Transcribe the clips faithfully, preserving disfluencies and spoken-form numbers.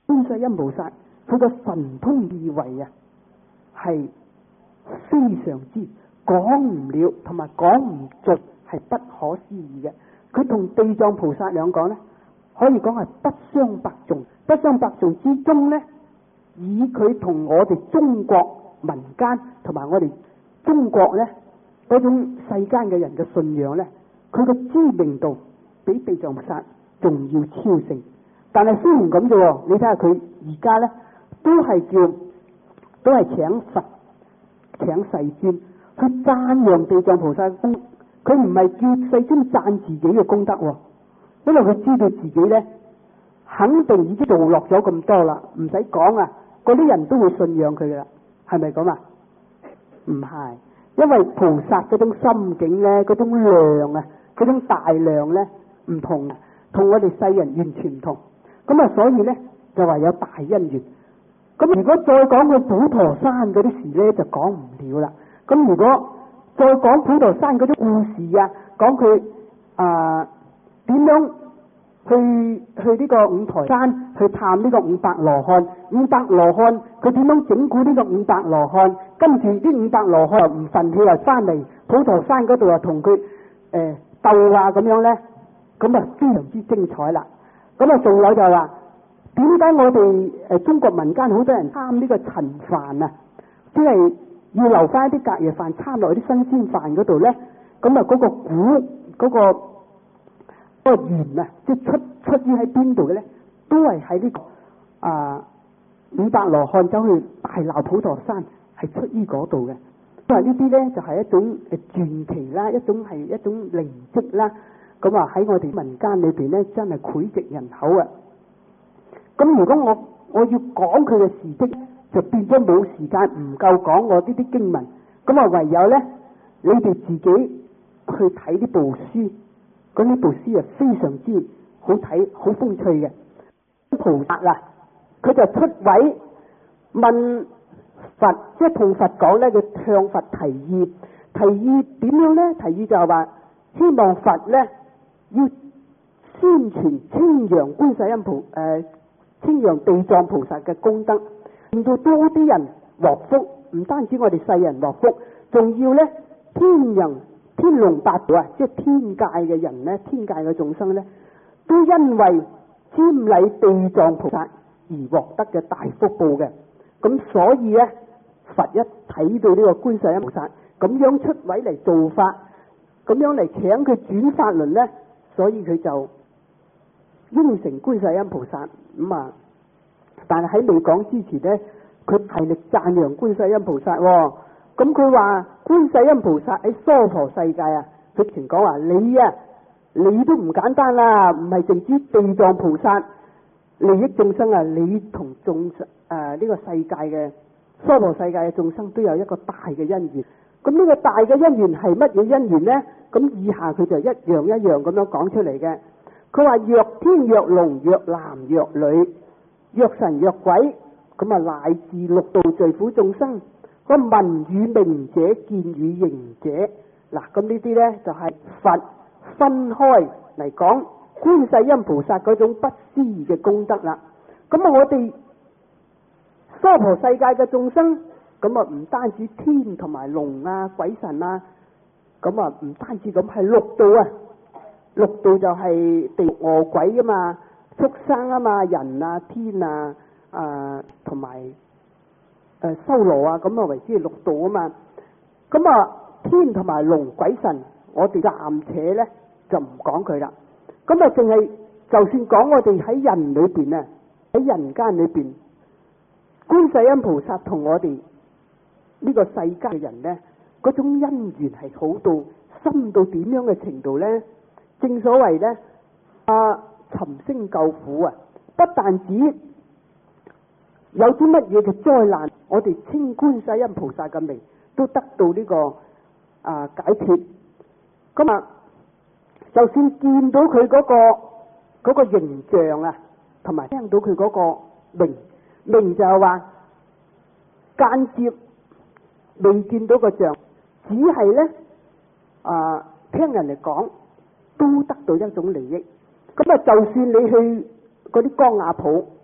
觀世音菩薩佢嘅神通智慧啊，係非常之講唔了，同埋講唔盡，係不可思議嘅。佢同地藏菩薩兩個咧，可以講係不相伯仲。不相伯仲之中咧，以佢同我哋中國民間同埋我哋中國咧嗰種世間嘅人嘅信仰咧，佢嘅知名度比地藏菩薩仲要超勝。但係雖然咁啫，你睇下佢而家咧都係叫都係請佛請世尊去讚揚地藏菩薩嘅功，佢唔係叫世尊讚自己嘅功德，因為佢知道自己咧肯定已經做落咗咁多啦，唔使講啊，嗰啲人都會信仰佢噶啦，係咪咁啊？唔係，因為菩薩嗰種心境咧，嗰種量啊，嗰種大量咧唔同，同我哋世人完全唔同。咁啊，所以咧就話有大因緣。咁如果再講佢普陀山嗰啲事咧，就講唔了啦。咁如果再講普陀山嗰啲故事啊，講佢啊點樣去去呢個五台山去探呢個五百羅漢，五百羅漢佢點樣整蠱呢個五百羅漢，跟住啲五百羅漢又唔忿氣又翻嚟普陀山嗰度又同佢誒鬥啊咁樣咧，咁啊非常之精彩啦。咁啊，仲有就話點解我哋誒中國民間好多人貪呢個陳飯啊，即係要留翻一啲隔夜飯參落啲新鮮飯嗰度咧？咁啊，嗰個古嗰個嗰個源啊，即係出出於喺邊度嘅咧？都係喺呢個啊五百羅漢走去大鬧普陀山，係出於嗰度嘅。因為呢啲咧就係一種誒傳奇啦，一種係一種靈跡啦。咁啊喺我哋民間裏邊咧，真係膾炙人口啊！咁如果我我要講佢嘅事蹟，就變咗冇時間，唔夠講我呢啲經文。咁啊唯有咧，你哋自己去睇呢部書。咁呢部書啊非常之好睇，好風趣嘅。菩薩啊，佢就出位問佛，即係同佛講咧，佢向佛提議，提議點樣咧？提議就係話希望佛咧。要宣傳稱揚觀世音菩誒稱揚地藏菩薩嘅功德，令到多啲人獲福。唔單止我哋世人獲福，仲要咧天人天龍八部啊，即係天界嘅人咧，天界嘅眾生咧，都因為瞻禮地藏菩薩而獲得嘅大福報嘅。咁所以咧，佛一睇到呢個觀世音菩薩咁樣出位嚟做法，咁樣嚟請佢轉法輪咧。所以佢就應承觀世音菩薩咁啊，但係喺未講之前咧，佢大力讚揚觀世音菩薩。咁佢話觀世音菩薩喺娑婆世界啊，佢直情講話你啊，你都唔簡單啦，唔係淨知地藏菩薩利益眾生啊，你同眾誒呢個世界嘅娑婆世界嘅眾生都有一個大嘅因緣。咁呢個大嘅因緣係乜嘢因緣咧？咁以下佢就一樣一樣咁樣講出嚟嘅。佢話若天若龍若男若女若神若鬼，咁啊乃至六道罪苦眾生，個聞與名者見與形者，嗱咁呢啲咧就係佛分開嚟講觀世音菩薩嗰種不思議嘅功德啦。咁啊我哋娑婆世界嘅眾生，咁啊唔單止天同埋龍啊鬼神啊，咁啊唔單止咁，係六道啊，六道就係地獄餓鬼啊嘛，畜生啊嘛，人啊天啊啊同埋誒修羅啊，咁啊為之係六道啊嘛。咁啊天同埋龍鬼神，我哋暫且咧就唔講佢啦。咁啊淨係就算講我哋喺人裏邊啊，喺人間裏邊，觀世音菩薩同我哋呢個世間嘅人咧，嗰種因緣係好到深到點樣嘅程度咧？正所謂咧，啊尋聲救苦啊！不但止有啲乜嘢嘅災難，我哋稱觀世音菩薩嘅名，都得到呢、這個啊解脫。咁啊，就算見到佢嗰、那個嗰、那個形象啊，同埋聽到佢嗰個名名就係話間接未見到個像，只係咧啊聽人嚟講都得到一種利益。咁啊，就算你去嗰啲江雅鋪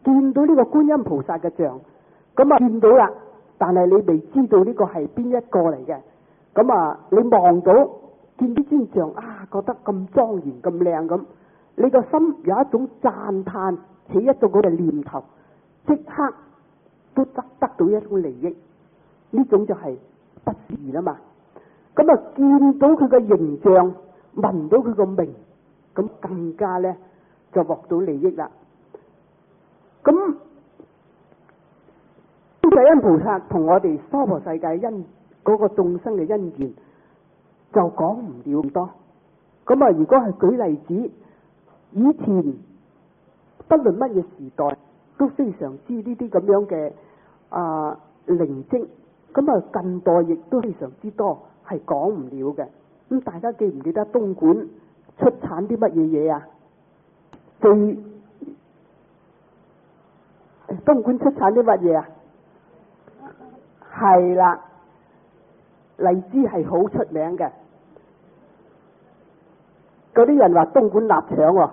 見到呢個觀音菩薩嘅像，咁啊見到啦，但係你未知道呢個係邊一個嚟嘅。咁啊，你望到見啲尊像啊，覺得咁莊嚴咁靚咁，你個心有一種讚嘆，起一種嗰個念頭，即刻都得得到一種利益。呢種就係不思議啦嘛。咁啊，見到佢嘅形象，聞到佢個名，咁更加咧就獲到利益啦。咁觀世音菩薩同我哋娑婆世界因嗰個眾生嘅因緣就講唔了咁多。咁啊，如果係舉例子，以前不論乜嘢時代都非常之呢啲咁樣嘅啊靈跡，咁啊近代亦都非常之多，係講唔了嘅。咁大家記唔記得東莞出產啲乜嘢嘢啊？最東莞出產啲乜嘢啊？係啦，荔枝係好出名嘅。嗰啲人話東莞臘腸喎，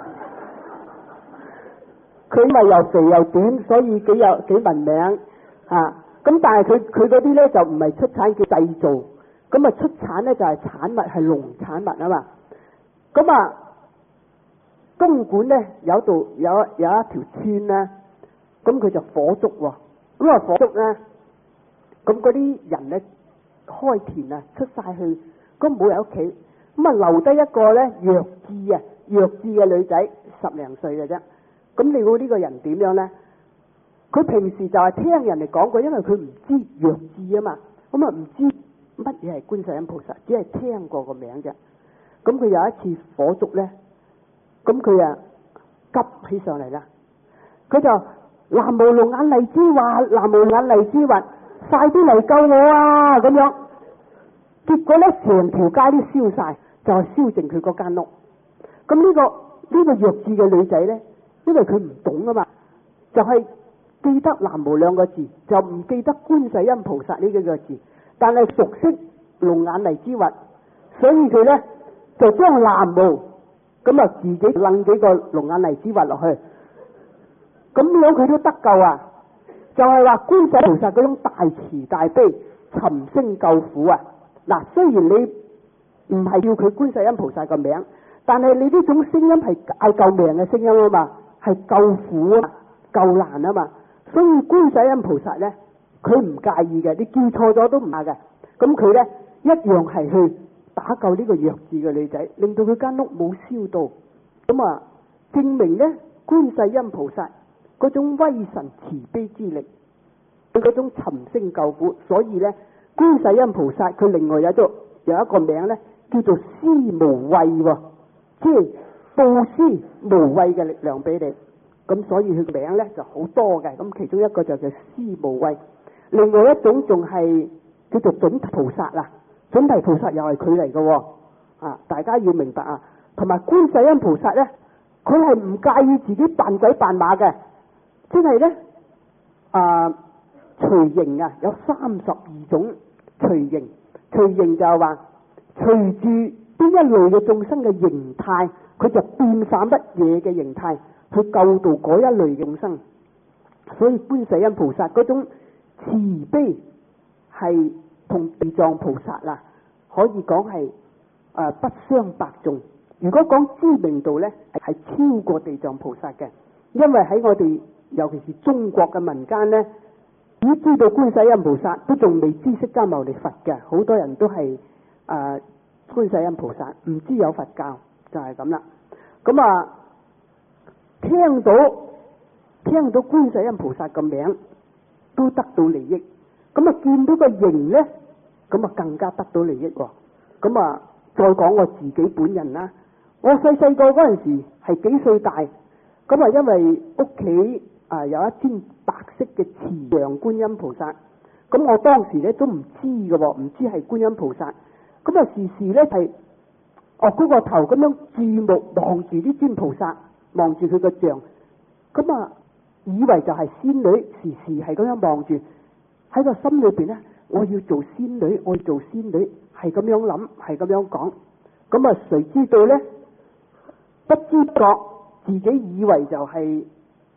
佢咪又肥又短，所以幾有幾聞名啊。咁但係佢佢嗰啲咧就唔係出產叫製造，咁啊出產咧就係產物係農產物啊嘛。咁啊東莞咧有度有有一條村咧，咁佢就火燭喎。咁啊火燭咧，咁嗰啲人咧開田啊出晒去，咁冇人屋企，咁啊留低一個咧弱智啊弱智嘅女仔，十零歲嘅啫。咁你估呢個人點樣咧？佢平時就係聽人哋講過，因為佢唔知弱智啊嘛，咁啊唔知乜嘢係觀世音菩薩，只係聽過個名啫。咁佢有一次火燭咧，咁佢啊急起上嚟啦，佢就南無龍眼荔枝話，南無龍眼荔枝話，快啲嚟救我啊！咁樣，結果咧成條街都燒晒，就係燒淨佢嗰間屋。咁呢個呢個弱智嘅女仔咧，因為佢唔懂啊嘛，就係記得南無兩個字，就唔記得觀世音菩薩呢幾個字，但係熟悉龍眼荔枝核，所以佢咧就將南無咁啊自己掹幾個龍眼荔枝核落去，咁樣佢都得救啊！就係話觀世音菩薩嗰種大慈大悲、尋聲救苦啊！嗱，雖然你唔係叫佢觀世音菩薩個名，但係你呢種聲音係嗌救命嘅聲音啊嘛，係救苦啊、救難啊嘛。所以觀世音菩薩咧，佢唔介意嘅，你叫錯咗都唔怕嘅。咁佢咧一樣係去打救呢個弱智嘅女仔，令到佢間屋冇燒到。咁啊，證明咧觀世音菩薩嗰種威神慈悲之力，佢嗰種尋聲救苦。所以咧，觀世音菩薩佢另外有咗有一個名咧，叫做施無畏喎，即係布施無畏嘅力量俾你。咁所以佢個名咧就好多嘅，咁其中一個就叫施無畏，另外一種仲係叫做準提菩薩啦。準提菩薩又係佢嚟嘅，啊，大家要明白啊。同埋觀世音菩薩咧，佢係唔介意自己扮鬼扮馬嘅，即係咧啊隨形啊，有三十二種隨形。隨形就係話隨住邊一類嘅眾生嘅形態，佢就變化乜嘢嘅形態去救度嗰一類嘅眾生。所以觀世音菩薩嗰種慈悲係同地藏菩薩啦，可以講係誒不相伯仲。如果講知名度咧，係超過地藏菩薩嘅。因為喺我哋尤其是中國嘅民間咧，只知道觀世音菩薩，都仲未知釋迦牟尼佛嘅。好多人都係誒、呃、觀世音菩薩，唔知有佛教，就係咁啦。咁啊，聽到聽到觀世音菩薩個名，都得到利益。咁啊，見到個形咧，咁啊更加得到利益喎。咁啊，再講我自己本人啦，我細細個嗰陣時係幾歲大，咁啊因為屋企啊有一尊白色嘅慈陽觀音菩薩，咁我當時咧都唔知嘅喎，唔知係觀音菩薩，咁啊時時咧係哦嗰個頭咁樣注目望住呢尊菩薩，望住佢個像，咁啊以為就係仙女，時時係咁樣望住，喺個心裏邊咧，我要做仙女，我要做仙女，係咁樣諗，係咁樣講，咁啊誰知道咧，不知覺自己以為就係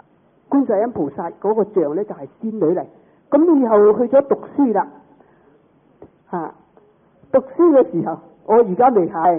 觀世音菩薩嗰個像咧就係仙女嚟。咁以後去咗讀書啦，吓、啊、讀書嘅時候，我而家未係，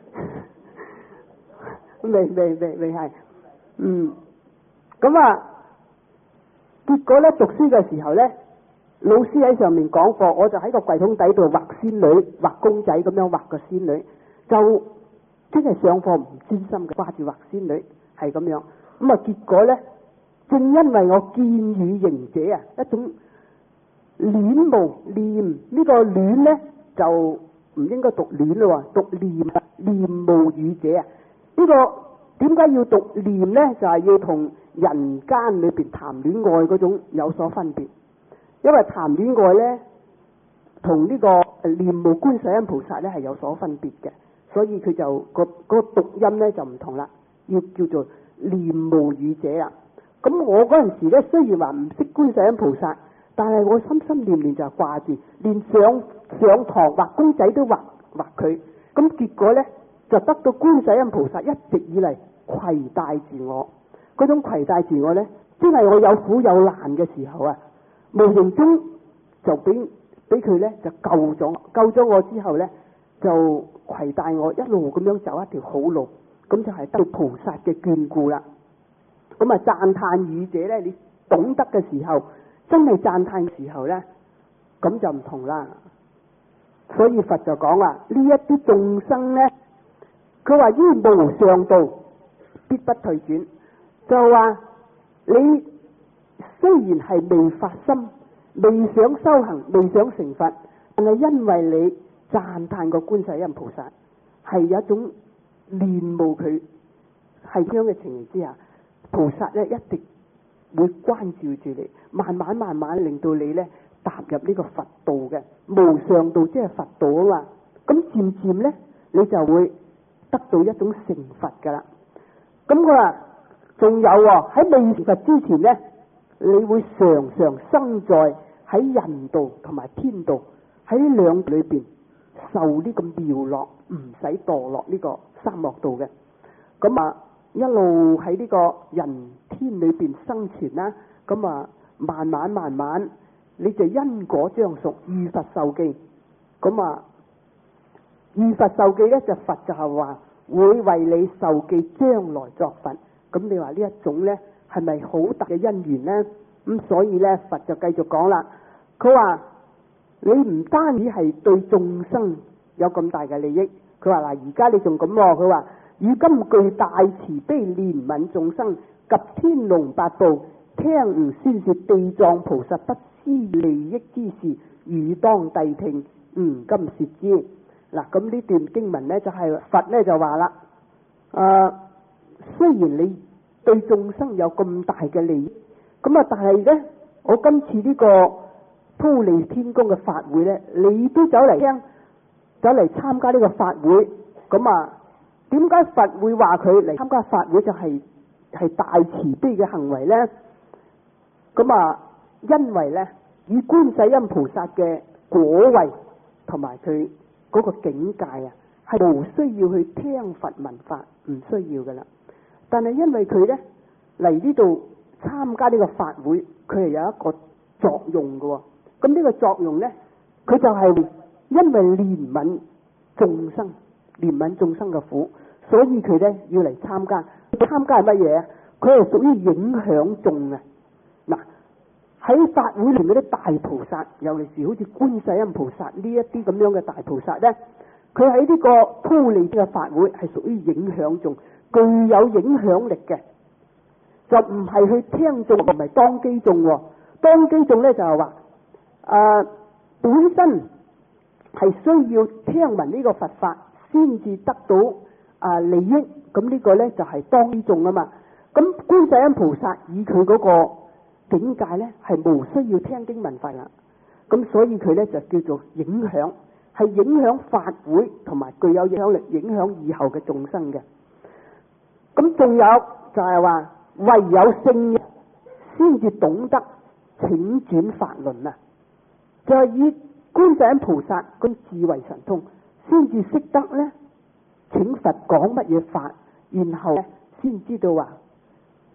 未未未未係，嗯，咁啊，結果咧讀書嘅時候咧，老師喺上面講課，我就喺個櫃桶底度畫仙女，畫公仔咁樣畫個仙女，就真係上課唔專心嘅，掛住畫仙女，係咁樣。咁啊，結果咧，正因為我見與形者啊，一種戀慕念，呢個戀咧就唔應該讀戀咯，讀念啊，念慕語者啊，呢個點解要讀念咧？就係要同人間裏邊談戀愛嗰種有所分別。因為談戀愛咧，同呢個念慕觀世音菩薩咧係有所分別嘅，所以佢就個嗰個讀音咧就唔同啦，要叫做念慕語者啦。咁我嗰陣時咧，雖然話唔識觀世音菩薩，但係我心心念念就係掛住，連上上堂畫公仔都畫畫佢。咁結果咧就得到觀世音菩薩一直以嚟攜帶住我，嗰種攜帶住我咧，真係我有苦有難嘅時候啊，無形中就俾俾佢咧就救咗，救咗我之後咧就攜帶我一路咁樣走一條好路，咁就係得到菩薩嘅眷顧啦。咁啊讚歎語者咧，你懂得嘅時候，真係讚歎嘅時候咧，咁就唔同啦。所以佛就講話呢一啲眾生咧，佢話於無上道必不退轉，就話你雖然係未發心，未想修行，未想成佛，但係因為你讚歎個觀世音菩薩，係有一種戀慕佢，係咁樣嘅情形之下，菩薩咧一定會關照住你，慢慢慢慢令到你咧踏入呢個佛道嘅無上道，即係佛道啊嘛。咁漸漸咧，你就會得到一種成佛噶啦。咁佢話仲有喎，喺未成佛之前咧，你會常常生在喺人道同埋天道，喺呢兩裏邊受呢個妙樂，唔使墮落呢個三惡道嘅。咁啊一路喺呢個人天裏邊生存啦，咁啊慢慢慢慢你就因果將熟，遇佛受記。咁啊遇佛受記咧，就佛就係話會為你受記，將來作佛。咁你話呢一種咧係咪好大嘅因緣咧？咁所以咧佛就繼續講啦，佢話你唔單止係對眾生有咁大嘅利益，佢話嗱，而家你仲咁喎，佢話如今具大慈悲憐憫眾生及天龍八部，聽吾宣說地藏菩薩不思利益之事，汝當諦聽，吾今說之。嗱，咁呢段經文咧就係、是、佛咧就話啦，誒、呃，雖然你對眾生有咁大嘅利益，咁啊，但係咧，我今次呢個忉利天宮嘅法會咧，你都走嚟聽，走嚟參加呢個法會，咁啊，點解佛會話佢嚟參加法會就係、是、係大慈悲嘅行為咧？咁啊，因為咧，以觀世音菩薩嘅果位同埋佢嗰個境界啊，係無需要去聽佛聞法，唔需要噶啦。但係因為佢咧嚟呢度參加呢個法會，佢係有一個作用嘅。咁呢個作用咧，佢就係因為憐憫眾生，憐憫眾生嘅苦，所以佢咧要嚟參加。參加係乜嘢啊？佢係屬於影響眾啊！嗱，喺法會裏面嗰啲大菩薩，尤其是好似觀世音菩薩呢一啲咁樣嘅大菩薩咧，佢喺呢個忉利嘅法會係屬於影響眾，具有影響力嘅，就唔係去聽眾，唔係當機眾。當機眾咧就係話，誒、呃、本身係需要聽聞呢個佛法先至得到啊、呃、利益，咁呢個咧就係當機眾啊嘛。咁觀世音菩薩以佢嗰個境界咧係無需要聽經聞法啦，咁所以佢咧就叫做影響，係影響法會同埋具有影響力，影響以後嘅眾生嘅。咁仲有就係話，唯有聖人先至懂得請轉法輪啊，就係、是、以觀世音菩薩咁智慧神通，先至識得咧請佛講乜嘢法，然後咧先知道話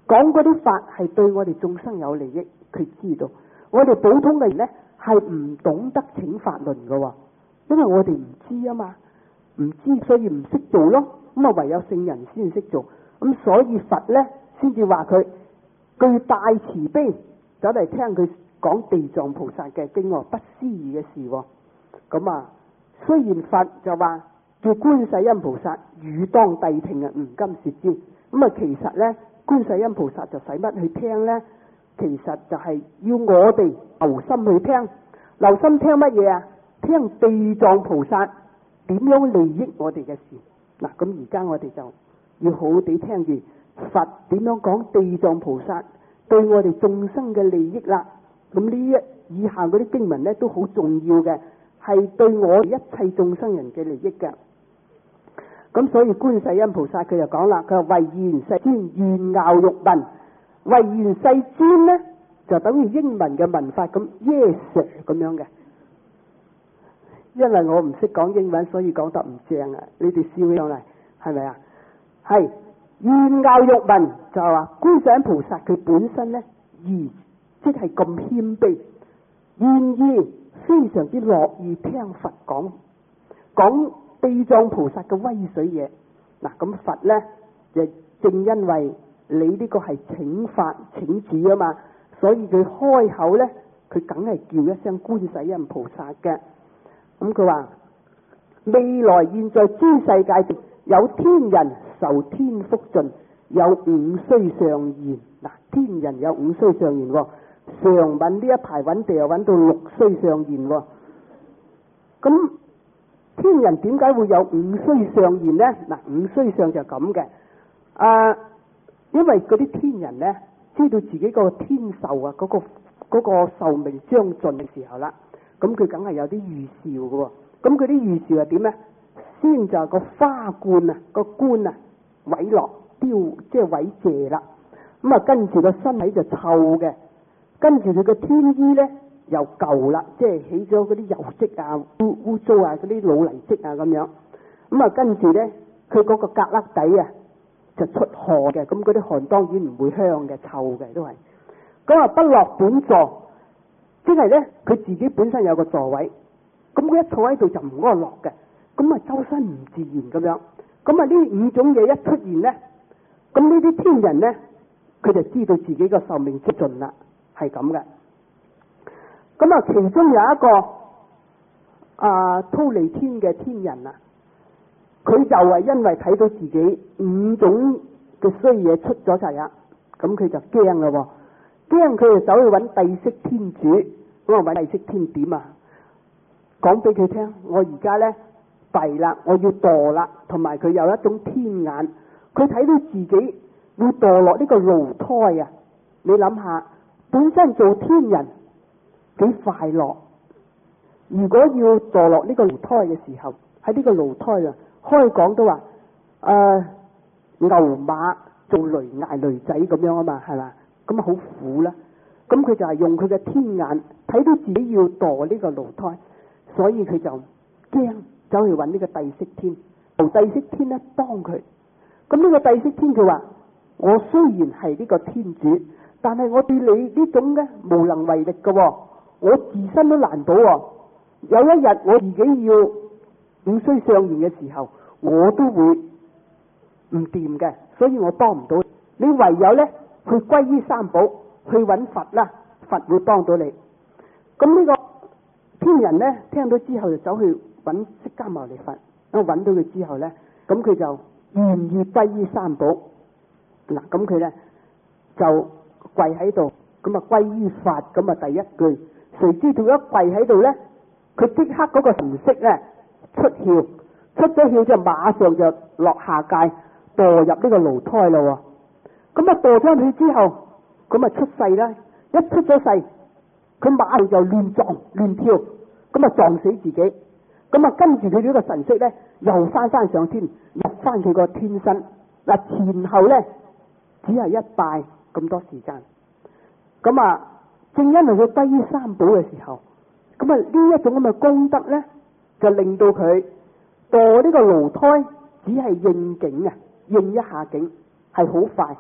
講嗰啲法係對我哋眾生有利益，佢知道。我哋普通嘅人咧係唔懂得請法輪嘅，因為我哋唔知啊嘛，唔知所以唔識做咯。咁啊唯有聖人先識做，咁所以佛咧先至話佢具大慈悲，走嚟聽佢講地藏菩薩嘅經，不思議嘅事。咁啊，雖然佛就話叫觀世音菩薩汝當諦聽啊，吾今說之。咁啊，其實咧觀世音菩薩就使乜去聽咧？其實就係要我哋留心去聽，留心聽乜嘢啊？聽地藏菩薩點樣利益我哋嘅事。嗱，咁而家我哋就要好好地聽住佛點樣講地藏菩薩對我哋眾生嘅利益啦。咁呢一以下嗰啲經文咧都好重要嘅，係對我哋一切眾生人嘅利益嘅。咁所以觀世音菩薩佢就講啦，佢話唯願世尊願樂欲聞，唯願世尊咧就等於英文嘅文法咁 yes sir 咁樣嘅。因為我唔識講英文，所以講得唔正啊！你哋笑起上嚟係咪啊？係願樂欲聞就係話觀世音菩薩佢本身咧，而即係咁謙卑，願意非常之樂意聽佛講講地藏菩薩嘅威水嘢。嗱，咁佛咧就正因為你呢個係請法請主啊嘛，所以佢開口咧，佢梗係叫一聲觀世音菩薩嘅。咁佢話未來現在諸世界有天人受天福盡，有五衰上現。嗱，天人有五衰上現，上揾呢一排揾地又揾到六衰上現。咁天人點解會有五衰上現呢？嗱，五衰上就咁嘅。啊，因為嗰啲天人呢，知道自己個天壽啊，嗰、嗰個嗰、嗰個壽命將盡嘅時候啦。咁佢梗係有啲預兆嘅，咁佢啲預兆係點咧？先就係個花冠啊，個冠啊毀落凋，即係毀謝啦。咁啊，跟住個身體就臭嘅，跟住佢個天衣咧又舊啦，即係起咗嗰啲油漬啊、污污糟啊、嗰啲老泥漬啊咁樣。咁啊，跟住咧佢嗰個格旯底啊就出汗嘅，咁嗰啲汗當然唔會香嘅，臭嘅都係。咁啊，不落本座。即係咧，佢自己本身有個座位，咁佢一坐喺度就唔安樂嘅，咁啊周身唔自然咁樣，咁啊呢五種嘢一出現咧，咁呢啲天人咧，佢就知道自己個壽命接盡啦，係咁嘅。咁啊，其中有一個啊忉利天嘅天人啊，佢就係因為睇到自己五種嘅衰嘢出咗齊啊，咁佢就驚啦喎。驚佢就走去揾帝釋天主，咁啊揾帝釋天點啊？講俾佢聽，我而家咧弊啦，我要墮啦，同埋佢有一種天眼，佢睇到自己會墮落呢個奴胎啊！你諗下，本身做天人幾快樂，如果要墮落呢個奴胎嘅時候，喺呢個奴胎啊，開講都話誒、呃、牛馬做雷嗌雷仔咁樣啊嘛，係嘛？咁啊好苦啦，咁佢就係用佢嘅天眼睇到自己要墮呢個奴胎，所以佢就驚走去揾呢個帝釋天，由帝釋天咧幫佢。咁呢個帝釋天佢話：我雖然係呢個天主，但係我對你呢種咧無能為力嘅，我自身都難保。有一日我自己要五衰上現嘅時候，我都會唔掂嘅，所以我幫唔到你。你唯有咧。去歸於三寶，去揾佛啦，佛會幫到你。咁呢個天人咧聽到之後就走去揾釋迦牟尼佛，咁揾到佢之後咧，咁佢就願意歸於三寶。嗱，咁佢咧就跪喺度，咁啊歸於法，咁啊第一句，誰知道一跪喺度咧，佢即刻嗰個神識咧出竅，出咗竅就馬上就落下界，墮入呢個奴胎咯。咁啊墮咗去之後，咁啊出世啦！一出咗世，佢馬上就亂撞亂跳，咁啊撞死自己。咁啊跟住佢呢個神識咧，又翻翻上天，入翻佢個天身。嗱，前後咧只係一拜咁多時間。咁啊正因為佢歸於三寶嘅時候，咁啊呢一種咁嘅功德咧，就令到佢墮呢個奴胎只係應景啊，應一下景係好快。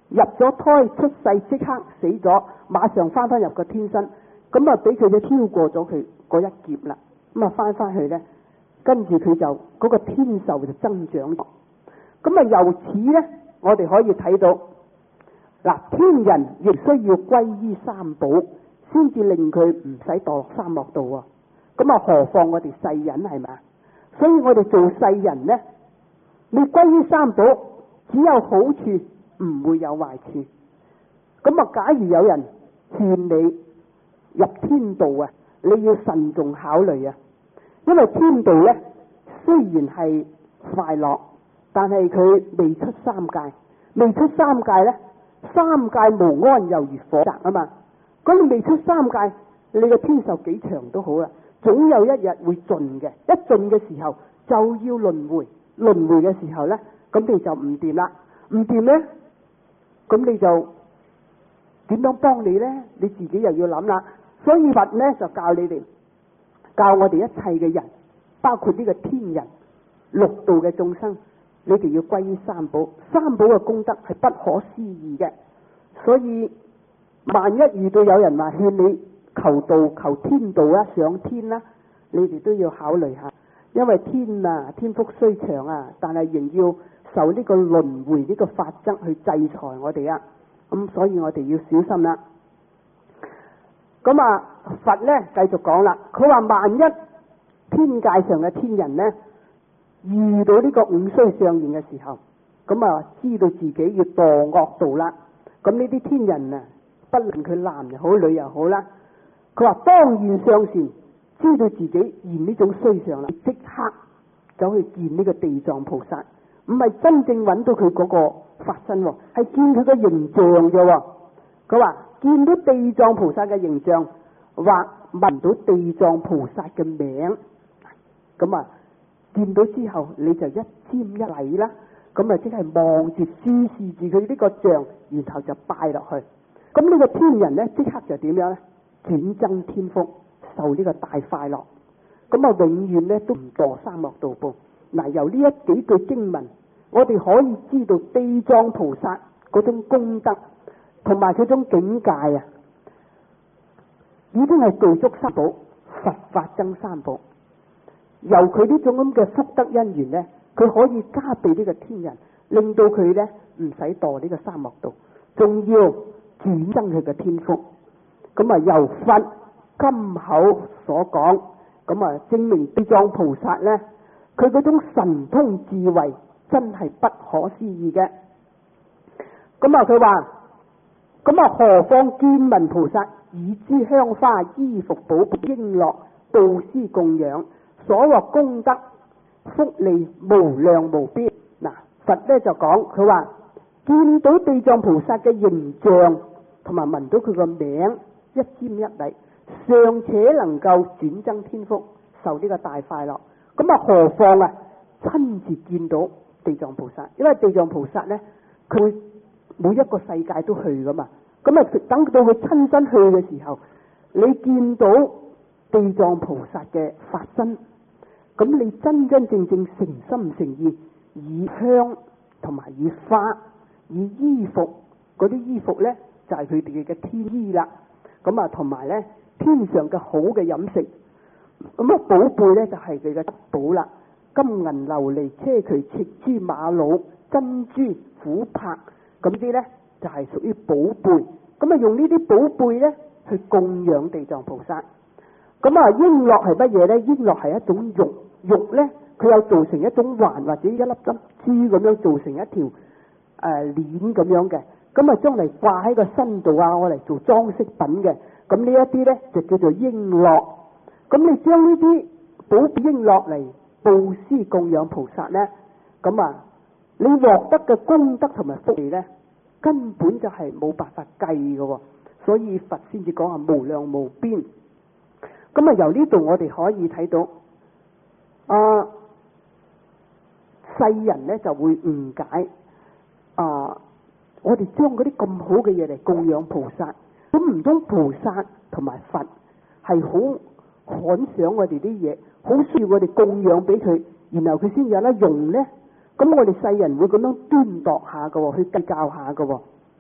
入咗胎出世即刻死咗，馬上翻翻入個天身，咁啊俾佢就超過咗佢嗰一劫啦。咁啊翻翻去咧，跟住佢就嗰、那個天壽就增長。咁啊由此咧，我哋可以睇到嗱，天人亦需要歸依三寶，先至令佢唔使墮落三惡道啊。咁啊何況我哋世人係咪？所以我哋做世人咧，你歸依三寶只有好處，唔會有壞處。咁啊假如有人勸你入天道啊，你要慎重考慮啊，因為天道咧雖然係快樂，但係佢未出三界，未出三界咧，三界無安猶如火宅啊嘛。咁你未出三界，你嘅天壽幾長都好啦，總有一日會盡嘅，一盡嘅時候就要輪迴，輪迴嘅時候咧，咁你就唔掂啦，唔掂咧，咁你就點樣幫你咧？你自己又要諗啦。所以佛咧就教你哋，教我哋一切嘅人，包括呢個天人、六道嘅眾生，你哋要歸於三寶。三寶嘅功德係不可思議嘅，所以萬一遇到有人話勸你求道、求天道啊、上天啦，你哋都要考慮下，因為天啊，天福雖長啊，但係仍要受呢個輪迴呢個法則去制裁我哋啊。咁所以我哋要小心啦。咁啊，佛咧繼續講啦，佢話萬一天界上嘅天人咧遇到呢個五衰相現嘅時候，咁啊知道自己要墮惡道啦。咁呢啲天人啊，不論佢男又好女又好啦，佢話當現相善，知道自己現呢種衰相啦，即刻走去見呢個地藏菩薩，唔係真正揾到佢嗰個法身，係見佢個形象啫。佢話見到地藏菩薩嘅形象，或聞到地藏菩薩嘅名，咁啊見到之後你就一瞻一禮啦，咁啊即係望住注視住佢呢個像，然後就拜落去。咁呢個天人咧即刻就點樣咧？轉增天福，受呢個大快樂，咁啊永遠咧都唔墮三惡道噃。嗱，由呢一幾句經文，我哋可以知道地藏菩薩嗰種功德同埋嗰種境界啊，已經係具足三寶，佛法僧三寶。由佢呢種咁嘅福德因緣咧，佢可以加俾呢個天人，令到佢咧唔使墮呢個三惡道，仲要轉增佢嘅天福。咁啊由佛金口所講，咁啊證明地藏菩薩咧，佢嗰種神通智慧真係不可思議嘅。咁啊佢話，咁啊何況見聞菩薩以諸香花衣服寶貝瓔珞布施供養，所獲功德福利無量無邊。嗱，佛咧就講，佢話見到地藏菩薩嘅形象同埋聞到佢個名，一瞻一禮，尚且能夠轉增天福，受呢個大快樂。咁啊何況啊親自見到地藏菩薩，因為地藏菩薩咧佢每一個世界都去噶嘛，咁啊等到佢親身去嘅時候，你見到地藏菩薩嘅法身，咁你真真正正誠心誠意以香同埋以花以衣服，嗰啲衣服咧就係佢哋嘅天衣啦。咁啊同埋咧天上嘅好嘅飲食，咁啊寶貝咧就係佢嘅德寶啦，金銀琉璃硨磲赤珠瑪瑙珍珠琥珀，咁啲咧就係屬於寶貝。咁啊用呢啲寶貝咧去供養地藏菩薩。咁啊瓔珞係乜嘢咧？瓔珞係一種玉，玉咧佢有做成一種環或者一粒粒珠咁樣做成一條誒鏈咁樣嘅，咁啊將嚟掛喺個身度啊，我嚟做裝飾品嘅。咁呢一啲咧就叫做瓔珞。咁你將呢啲寶貝瓔珞嚟布施供養菩薩咧，咁啊你獲得嘅功德同埋福利咧，根本就係冇辦法計嘅。所以佛先至講啊無量無邊。咁啊由呢度我哋可以睇到，啊世人咧就會誤解啊，我哋將嗰啲咁好嘅嘢嚟供養菩薩，咁唔通菩薩同埋佛係好罕想我哋啲嘢，好需要我哋供養俾佢，然後佢先有得用咧？咁我哋世人會咁樣端度下嘅，去計較下嘅。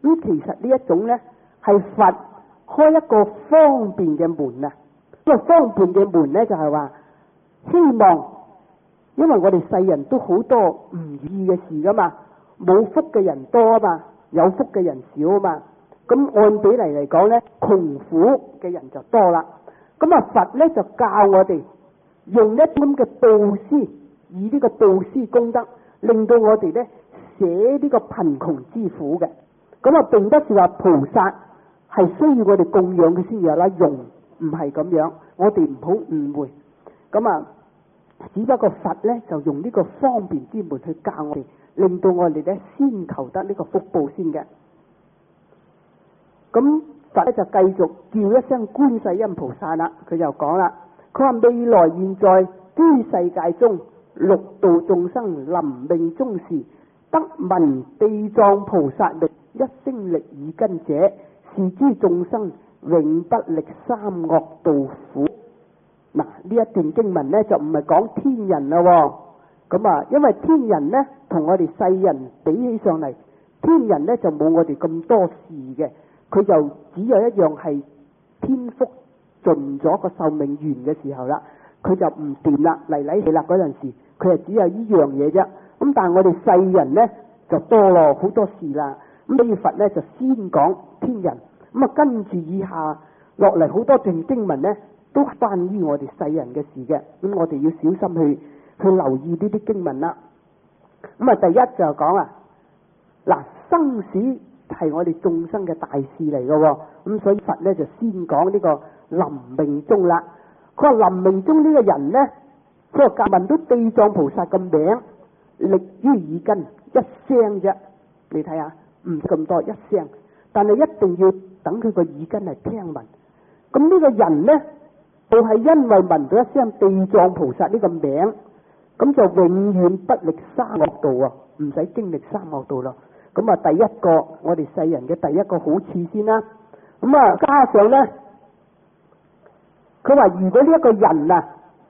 咁其實呢一種呢，係佛開一個方便嘅門啊！呢個方便嘅門呢，就係話希望，因為我哋世人都好多唔易嘅事噶嘛，冇福嘅人多啊嘛，有福嘅人少啊嘛。咁按比例嚟講呢，窮苦嘅人就多啦。咁啊，佛呢，就教我哋用一啲咁嘅布施，以呢個布施功德，令到我哋呢捨呢個貧窮之苦嘅。咁啊，並不是話菩薩係需要我哋供養佢先有啦用，唔係咁樣，我哋唔好誤會。咁啊，只不過佛呢，就用呢個方便之門去教我哋，令到我哋呢先求得呢個福報先嘅。咁佛咧就繼續叫一聲觀世音菩薩啦，佢就講啦，佢話未來現在諸世界中六道眾生臨命終時，得聞地藏菩薩名一聲力耳根者，是諸眾生永不歷三惡道苦。嗱，呢一段經文呢，就唔係講天人啦，咁啊，因為天人呢，同我哋世人比起上嚟，天人呢，就冇我哋咁多事嘅。佢就只有一樣係天福盡咗個壽命完嘅時候啦，佢就唔掂啦，嚟嚟去啦嗰陣時，佢係只有呢樣嘢啫。咁但係我哋世人呢，就多咯，好多事啦。咁所以佛呢，就先講天人，咁啊跟住以下落嚟好多段經文呢，都關於我哋世人嘅事嘅。咁我哋要小心去去留意呢啲經文啦。咁啊第一就講啊，嗱，生死係我哋眾生嘅大事嚟嘅，咁所以佛咧就先講呢個臨命終啦。佢話臨命終呢個人呢，佢話問到地藏菩薩嘅名，力於耳根一聲啫，你睇下唔咁多一聲，但係一定要等佢個耳根係聽聞。咁呢個人呢，就係因為聞到一聲地藏菩薩呢個名，咁就永遠不歷三惡道啊，唔使經歷三惡道咯。咁啊，第一個我哋世人嘅第一個好處先啦。咁啊，加上呢，佢話如果呢一個人啊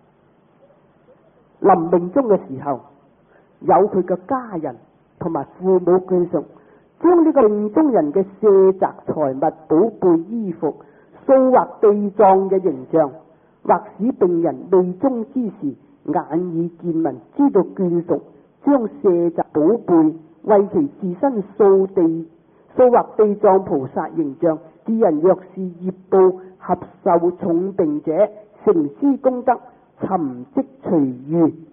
臨命終嘅時候，有佢嘅家人同埋父母眷屬，將呢個命終人嘅舍宅財物、寶貝衣服、塑畫地藏嘅形象，或使病人未終之時眼耳見聞，知道眷屬將舍宅寶貝為其自身掃地掃畫地藏菩薩形象，智人若是業報合受重病者，成施功德，尋即隨遇。